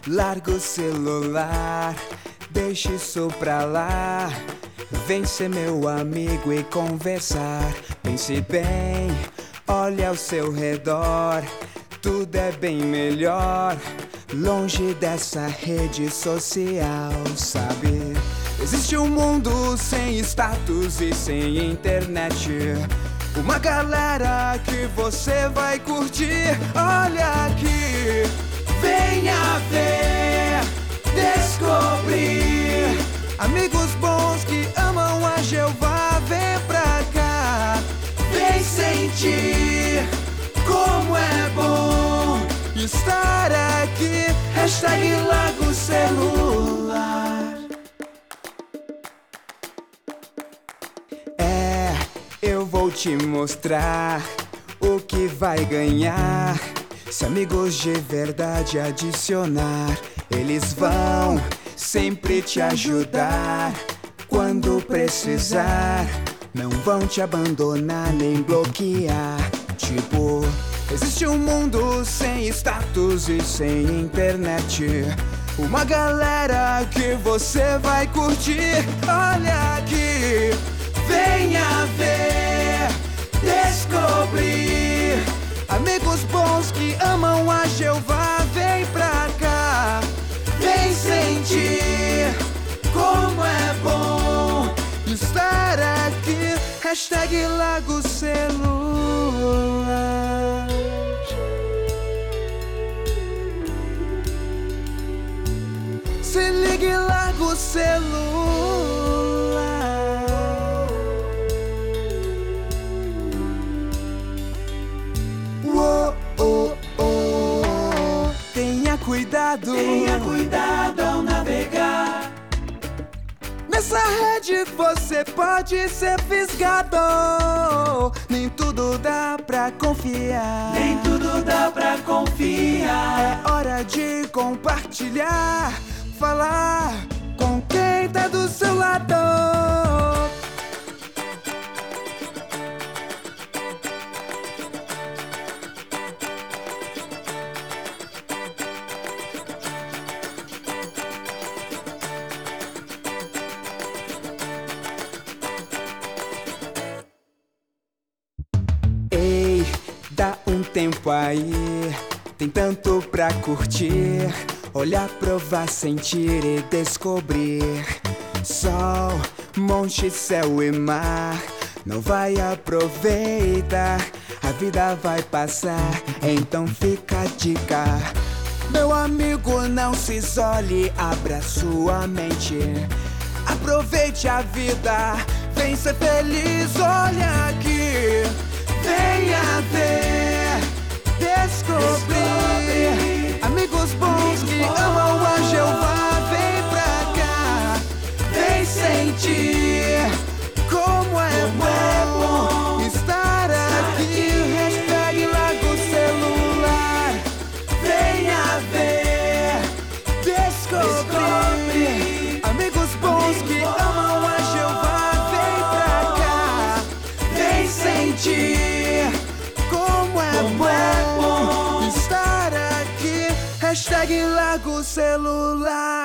Larga o celular, deixa isso pra lá. Vem ser meu amigo e conversar. Pense bem, olha ao seu redor. Tudo é bem melhor longe dessa rede social, sabe? Existe um mundo sem status e sem internet. Uma galera que você vai curtir. Olha aqui, venha ver, descobrir. Amigos bons que amam a Jeová, vem pra cá. Vem sentir como é bom estar aqui. Hashtag larga o celular. Eu vou te mostrar o que vai ganhar se amigos de verdade adicionar. Eles vão sempre te ajudar quando precisar. Não vão te abandonar nem bloquear. Tipo, existe um mundo sem status e sem internet. Uma galera que você vai curtir. Olha aqui, venha ver, descobrir. Amigos bons que amam a Jeová, vem pra cá. Vem sentir como é bom estar aqui. Hashtag larga o celular. Se liga e larga o celular. Tenha cuidado ao navegar. Nessa rede você pode ser fisgado. Nem tudo dá pra confiar. Nem tudo dá pra confiar. É hora de compartilhar, falar com quem tá do seu lado. Dá um tempo aí, tem tanto pra curtir. Olhar, provar, sentir e descobrir. Sol, monte, céu e mar. Não vai aproveitar, a vida vai passar, então fica a dica. Meu amigo, não se isole, abra sua mente. Aproveite a vida, vem ser feliz. Olha aqui, venha ver, descobrir. Amigos bons que amam a Jeová, vem pra cá. Vem sentir como é bom estar aqui. Hashtag larga o celular. Venha ver, descobrir. Amigos bons que amam a Jeová, vem pra cá. Vem sentir como é bom estar aqui. Hashtag larga o celular.